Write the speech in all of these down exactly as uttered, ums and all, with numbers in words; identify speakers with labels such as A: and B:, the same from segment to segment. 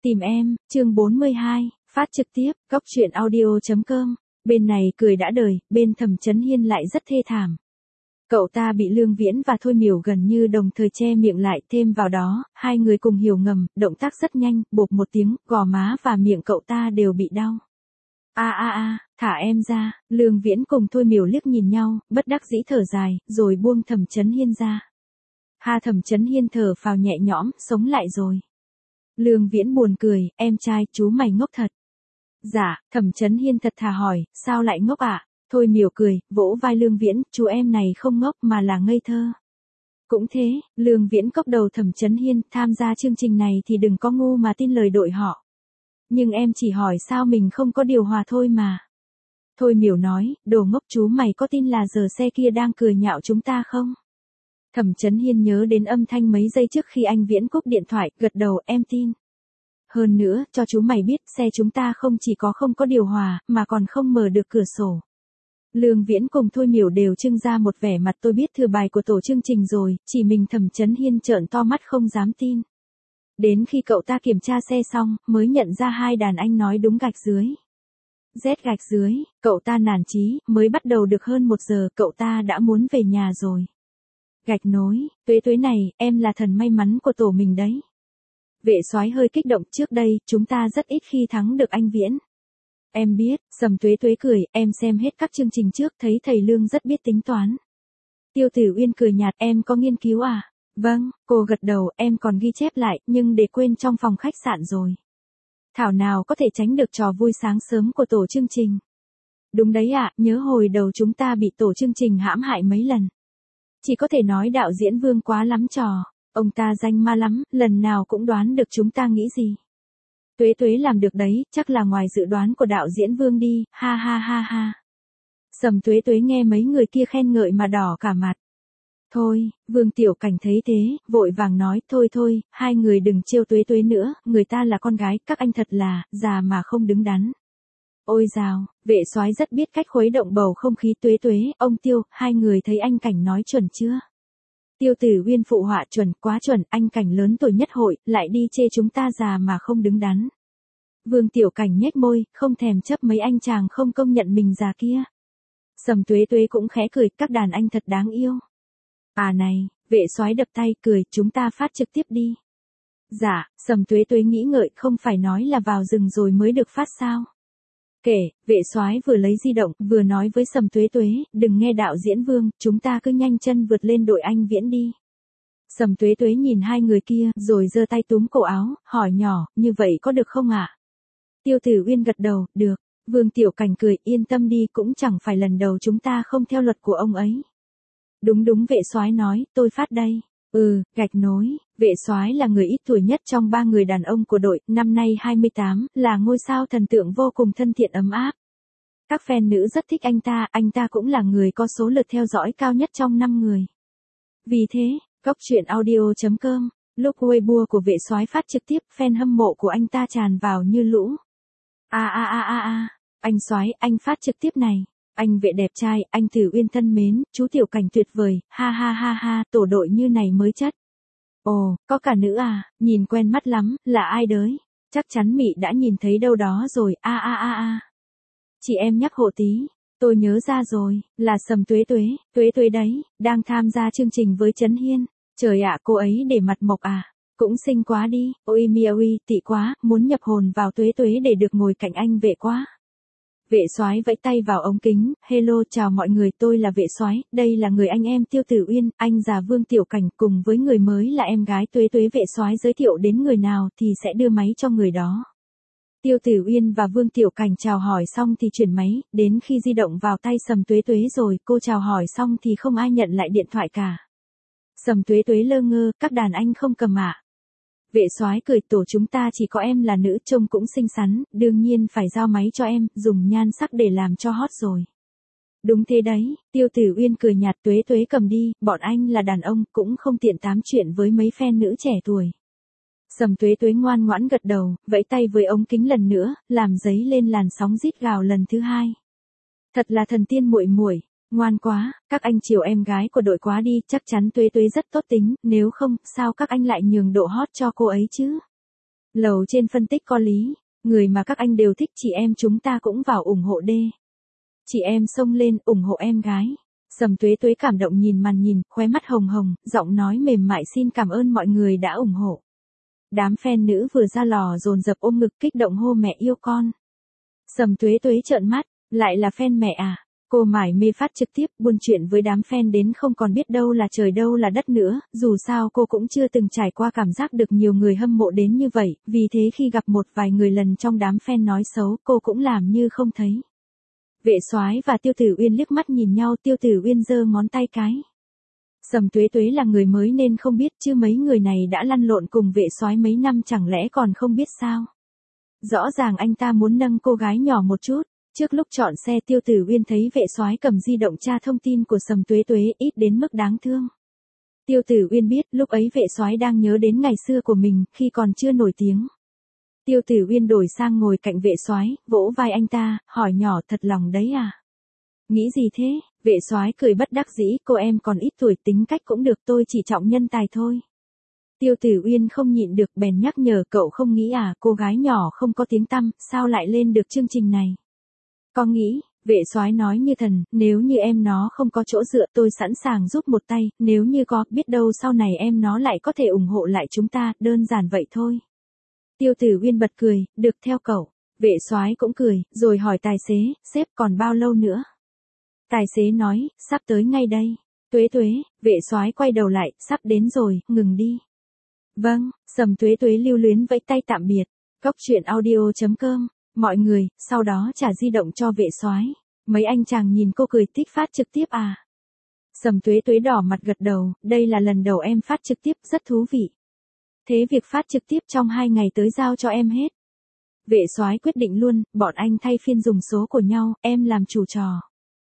A: Tìm em, chương bốn mươi hai, phát trực tiếp, góc truyện audio chấm com. Bên này cười đã đời, bên Thẩm Chấn Hiên lại rất thê thảm. Cậu ta bị Lương Viễn và Thôi Miểu gần như đồng thời che miệng lại, thêm vào đó, hai người cùng hiểu ngầm, động tác rất nhanh, bộp một tiếng, gò má và miệng cậu ta đều bị đau. A a a, thả em ra. Lương Viễn cùng Thôi Miểu liếc nhìn nhau, bất đắc dĩ thở dài, rồi buông Thẩm Chấn Hiên ra. Ha, Thẩm Chấn Hiên thở phào nhẹ nhõm, sống lại rồi. Lương Viễn buồn cười, em trai, chú mày ngốc thật. Dạ, Thẩm Chấn Hiên thật thà hỏi, sao lại ngốc ạ? À? Thôi Miểu cười, vỗ vai Lương Viễn, chú em này không ngốc mà là ngây thơ. Cũng thế, Lương Viễn cốc đầu Thẩm Chấn Hiên, tham gia chương trình này thì đừng có ngu mà tin lời đội họ. Nhưng em chỉ hỏi sao mình không có điều hòa thôi mà. Thôi Miểu nói, đồ ngốc, chú mày có tin là giờ xe kia đang cười nhạo chúng ta không? Thẩm Chấn Hiên nhớ đến âm thanh mấy giây trước khi anh Viễn cúp điện thoại, gật đầu, em tin. Hơn nữa, cho chú mày biết, xe chúng ta không chỉ có không có điều hòa, mà còn không mở được cửa sổ. Lương Viễn cùng Thôi Miểu đều trưng ra một vẻ mặt tôi biết thừa bài của tổ chương trình rồi, chỉ mình Thẩm Chấn Hiên trợn to mắt không dám tin. Đến khi cậu ta kiểm tra xe xong, mới nhận ra hai đàn anh nói đúng gạch dưới. Z gạch dưới, cậu ta nản chí, mới bắt đầu được hơn một giờ, cậu ta đã muốn về nhà rồi. Gạch nối, Tuế Tuế này, em là thần may mắn của tổ mình đấy. Vệ soái hơi kích động, trước đây, chúng ta rất ít khi thắng được anh Viễn. Em biết, Sầm Tuế Tuế cười, em xem hết các chương trình trước, thấy thầy Lương rất biết tính toán. Tiêu Tử Uyên cười nhạt, em có nghiên cứu à? Vâng, cô gật đầu, em còn ghi chép lại, nhưng để quên trong phòng khách sạn rồi. Thảo nào có thể tránh được trò vui sáng sớm của tổ chương trình. Đúng đấy ạ, nhớ hồi đầu chúng ta bị tổ chương trình hãm hại mấy lần. Chỉ có thể nói đạo diễn Vương quá lắm trò, ông ta danh ma lắm, lần nào cũng đoán được chúng ta nghĩ gì. Tuế Tuế làm được đấy, chắc là ngoài dự đoán của đạo diễn Vương đi, ha ha ha ha. Sầm Tuế Tuế nghe mấy người kia khen ngợi mà đỏ cả mặt. Thôi, Vương Tiểu Cảnh thấy thế, vội vàng nói, thôi thôi, hai người đừng trêu Tuế Tuế nữa, người ta là con gái, các anh thật là, già mà không đứng đắn. Ôi dào, vệ soái rất biết cách khuấy động bầu không khí. Tuế Tuế, ông Tiêu, hai người thấy anh Cảnh nói chuẩn chưa? Tiêu Tử Uyên phụ họa, chuẩn, quá chuẩn, anh Cảnh lớn tuổi nhất hội, lại đi chê chúng ta già mà không đứng đắn. Vương Tiểu Cảnh nhếch môi, không thèm chấp mấy anh chàng không công nhận mình già kia. Sầm Tuế Tuế cũng khẽ cười, các đàn anh thật đáng yêu. À này, vệ soái đập tay cười, chúng ta phát trực tiếp đi. Dạ, Sầm Tuế Tuế nghĩ ngợi, không phải nói là vào rừng rồi mới được phát sao? Kể, vệ soái vừa lấy di động, vừa nói với Sầm Tuế Tuế, đừng nghe đạo diễn Vương, chúng ta cứ nhanh chân vượt lên đội anh Viễn đi. Sầm Tuế Tuế nhìn hai người kia, rồi giơ tay túm cổ áo, hỏi nhỏ, như vậy có được không ạ? À? Tiêu Tử Uyên gật đầu, được. Vương Tiểu Cảnh cười, yên tâm đi, cũng chẳng phải lần đầu chúng ta không theo luật của ông ấy. Đúng đúng, vệ soái nói, tôi phát đây. Ừ, gạch nối, vệ soái là người ít tuổi nhất trong ba người đàn ông của đội, năm nay hai mươi tám, là ngôi sao thần tượng vô cùng thân thiện ấm áp. Các fan nữ rất thích anh ta, anh ta cũng là người có số lượt theo dõi cao nhất trong năm người. Vì thế, góc truyện audio chấm com, lúc Weibo của vệ soái phát trực tiếp, fan hâm mộ của anh ta tràn vào như lũ. A a a a a, anh soái, anh phát trực tiếp này. Anh vệ đẹp trai, anh Tử Uyên thân mến, chú Tiểu Cảnh tuyệt vời, ha ha ha ha, tổ đội như này mới chất. Ồ, có cả nữ à, nhìn quen mắt lắm, là ai đấy? Chắc chắn Mị đã nhìn thấy đâu đó rồi, a a a a. Chị em nhắc hộ tí, tôi nhớ ra rồi, là Sầm Tuế Tuế, Tuế Tuế đấy, đang tham gia chương trình với Chấn Hiên. Trời ạ, cô ấy để mặt mộc à, cũng xinh quá đi, ôi mi ơi, tị quá, muốn nhập hồn vào Tuế Tuế để được ngồi cạnh anh vệ quá. Vệ soái vẫy tay vào ống kính, hello chào mọi người, tôi là vệ soái, đây là người anh em Tiêu Tử Uyên, anh già Vương Tiểu Cảnh, cùng với người mới là em gái Tuế Tuế. Vệ soái giới thiệu đến người nào thì sẽ đưa máy cho người đó. Tiêu Tử Uyên và Vương Tiểu Cảnh chào hỏi xong thì chuyển máy, đến khi di động vào tay Sầm Tuế Tuế rồi, cô chào hỏi xong thì không ai nhận lại điện thoại cả. Sầm Tuế Tuế lơ ngơ, các đàn anh không cầm ạ. À? Vệ soái cười, tổ chúng ta chỉ có em là nữ, trông cũng xinh xắn, đương nhiên phải giao máy cho em, dùng nhan sắc để làm cho hot rồi. Đúng thế đấy, Tiêu Tử Uyên cười nhạt, Tuế Tuế cầm đi, bọn anh là đàn ông, cũng không tiện tám chuyện với mấy fan nữ trẻ tuổi. Sầm Tuế Tuế ngoan ngoãn gật đầu, vẫy tay với ống kính lần nữa, làm dấy lên làn sóng rít gào lần thứ hai. Thật là thần tiên muội muội. Ngoan quá, các anh chiều em gái của đội quá đi, chắc chắn Tuế Tuế rất tốt tính, nếu không, sao các anh lại nhường độ hot cho cô ấy chứ? Lầu trên phân tích có lý, người mà các anh đều thích chị em chúng ta cũng vào ủng hộ đê. Chị em xông lên ủng hộ em gái. Sầm Tuế Tuế cảm động nhìn màn nhìn, khóe mắt hồng hồng, giọng nói mềm mại xin cảm ơn mọi người đã ủng hộ. Đám fan nữ vừa ra lò dồn dập ôm ngực kích động hô mẹ yêu con. Sầm Tuế Tuế trợn mắt, lại là fan mẹ à? Cô mải mê phát trực tiếp buôn chuyện với đám fan đến không còn biết đâu là trời đâu là đất nữa, dù sao cô cũng chưa từng trải qua cảm giác được nhiều người hâm mộ đến như vậy, vì thế khi gặp một vài người lần trong đám fan nói xấu cô cũng làm như không thấy. Vệ Soái và Tiêu Tử Uyên liếc mắt nhìn nhau, Tiêu Tử Uyên giơ ngón tay cái. Sầm Tuế Tuế là người mới nên không biết chứ mấy người này đã lăn lộn cùng Vệ Soái mấy năm chẳng lẽ còn không biết sao. Rõ ràng anh ta muốn nâng cô gái nhỏ một chút. Trước lúc chọn xe Tiêu Tử Uyên thấy Vệ Soái cầm di động tra thông tin của Sầm Tuế Tuế ít đến mức đáng thương. Tiêu Tử Uyên biết lúc ấy Vệ Soái đang nhớ đến ngày xưa của mình khi còn chưa nổi tiếng. Tiêu Tử Uyên đổi sang ngồi cạnh Vệ Soái, vỗ vai anh ta, hỏi nhỏ thật lòng đấy à? Nghĩ gì thế? Vệ Soái cười bất đắc dĩ, cô em còn ít tuổi tính cách cũng được tôi chỉ trọng nhân tài thôi. Tiêu Tử Uyên không nhịn được bèn nhắc nhở cậu không nghĩ à cô gái nhỏ không có tiếng tăm, sao lại lên được chương trình này? Có nghĩ, Vệ Soái nói như thần, nếu như em nó không có chỗ dựa tôi sẵn sàng giúp một tay, nếu như có, biết đâu sau này em nó lại có thể ủng hộ lại chúng ta, đơn giản vậy thôi. Tiêu Tử Uyên bật cười, được theo cậu. Vệ Soái cũng cười, rồi hỏi tài xế, sếp còn bao lâu nữa? Tài xế nói, sắp tới ngay đây. Tuế Tuế, Vệ Soái quay đầu lại, sắp đến rồi, ngừng đi. Vâng, Sầm Tuế Tuế lưu luyến vẫy tay tạm biệt. Cốc truyện audio chấm com. Mọi người, sau đó trả di động cho Vệ Soái. Mấy anh chàng nhìn cô cười thích phát trực tiếp à? Sầm Tuế Tuế đỏ mặt gật đầu, đây là lần đầu em phát trực tiếp, rất thú vị. Thế việc phát trực tiếp trong hai ngày tới giao cho em hết. Vệ Soái quyết định luôn, bọn anh thay phiên dùng số của nhau, em làm chủ trò.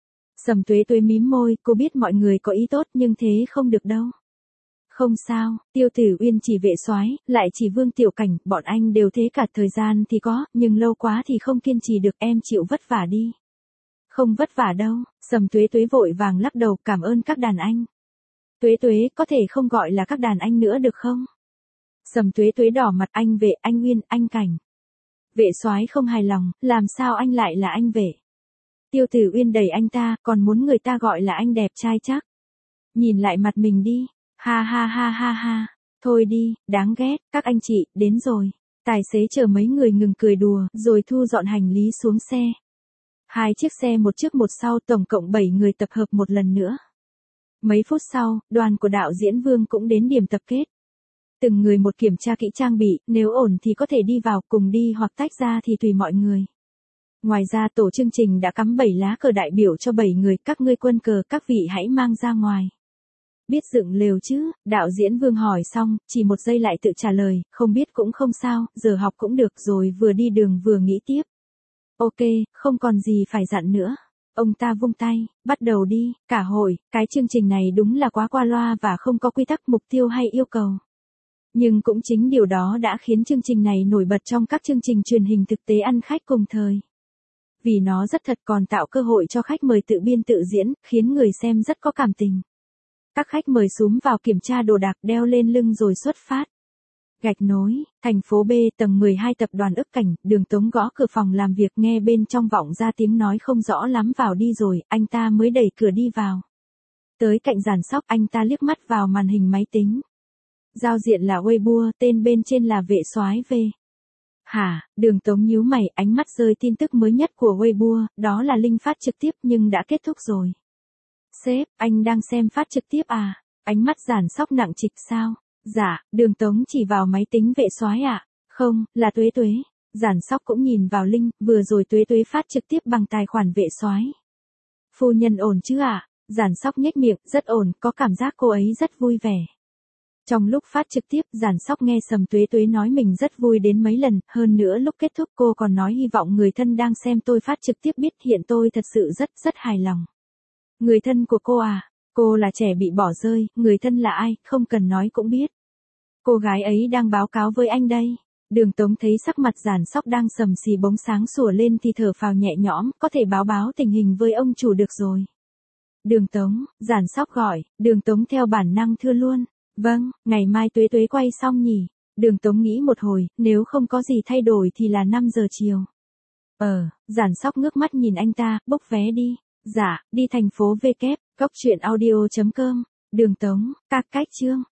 A: Sầm Tuế Tuế mím môi, cô biết mọi người có ý tốt nhưng thế không được đâu. Không sao, Tiêu Tử Uyên chỉ Vệ Soái, lại chỉ Vương Tiểu Cảnh, bọn anh đều thế cả thời gian thì có, nhưng lâu quá thì không kiên trì được em chịu vất vả đi. Không vất vả đâu, Sầm Tuế Tuế vội vàng lắc đầu cảm ơn các đàn anh. Tuế Tuế có thể không gọi là các đàn anh nữa được không? Sầm Tuế Tuế đỏ mặt anh Vệ, anh Uyên, anh Cảnh. Vệ Soái không hài lòng, làm sao anh lại là anh Vệ? Tiêu Tử Uyên đẩy anh ta, còn muốn người ta gọi là anh đẹp trai chắc. Nhìn lại mặt mình đi. Ha ha ha ha ha, thôi đi, đáng ghét, các anh chị, đến rồi. Tài xế chở mấy người ngừng cười đùa, rồi thu dọn hành lý xuống xe. Hai chiếc xe một trước một sau, tổng cộng bảy người tập hợp một lần nữa. Mấy phút sau, đoàn của đạo diễn Vương cũng đến điểm tập kết. Từng người một kiểm tra kỹ trang bị, nếu ổn thì có thể đi vào, cùng đi hoặc tách ra thì tùy mọi người. Ngoài ra tổ chương trình đã cắm bảy lá cờ đại biểu cho bảy người, các ngươi quân cờ các vị hãy mang ra ngoài. Biết dựng lều chứ, đạo diễn Vương hỏi xong, chỉ một giây lại tự trả lời, không biết cũng không sao, giờ học cũng được rồi vừa đi đường vừa nghĩ tiếp. Ok, không còn gì phải dặn nữa. Ông ta vung tay, bắt đầu đi, cả hội, cái chương trình này đúng là quá qua loa và không có quy tắc mục tiêu hay yêu cầu. Nhưng cũng chính điều đó đã khiến chương trình này nổi bật trong các chương trình truyền hình thực tế ăn khách cùng thời. Vì nó rất thật còn tạo cơ hội cho khách mời tự biên tự diễn, khiến người xem rất có cảm tình. Các khách mời xúm vào kiểm tra đồ đạc đeo lên lưng rồi xuất phát. Gạch Nối, thành phố B, tầng mười hai tập đoàn Ức Cảnh, Đường Tống gõ cửa phòng làm việc nghe bên trong vọng ra tiếng nói không rõ lắm vào đi rồi, anh ta mới đẩy cửa đi vào. Tới cạnh giàn sóc anh ta liếc mắt vào màn hình máy tính. Giao diện là Weibo, tên bên trên là Vệ Soái V. Hả, Đường Tống nhíu mày, ánh mắt rơi tin tức mới nhất của Weibo, đó là link phát trực tiếp nhưng đã kết thúc rồi. Sếp, anh đang xem phát trực tiếp à? Ánh mắt giản sóc nặng trịch sao? Dạ, Đường Tống chỉ vào máy tính Vệ Soái ạ. À? Không, là Tuế Tuế. Giản sóc cũng nhìn vào link, vừa rồi Tuế Tuế phát trực tiếp bằng tài khoản Vệ Soái. Phu nhân ổn chứ ạ? À? Giản sóc nhếch miệng, rất ổn, có cảm giác cô ấy rất vui vẻ. Trong lúc phát trực tiếp, Giản sóc nghe Sầm Tuế Tuế nói mình rất vui đến mấy lần, hơn nữa lúc kết thúc cô còn nói hy vọng người thân đang xem tôi phát trực tiếp biết hiện tôi thật sự rất rất hài lòng. Người thân của cô à? Cô là trẻ bị bỏ rơi, người thân là ai, không cần nói cũng biết. Cô gái ấy đang báo cáo với anh đây. Đường Tống thấy sắc mặt Giản sóc đang sầm xì bóng sáng sủa lên thì thở phào nhẹ nhõm, có thể báo báo tình hình với ông chủ được rồi. Đường Tống, Giản sóc gọi, Đường Tống theo bản năng thưa luôn. Vâng, ngày mai Tuế Tuế quay xong nhỉ? Đường Tống nghĩ một hồi, nếu không có gì thay đổi thì là năm giờ chiều. Ờ, Giản Sóc ngước mắt nhìn anh ta, bốc vé đi. Dạ, đi thành phố V kép, cốc truyện audio chấm com. Đường Tống, các cách chương.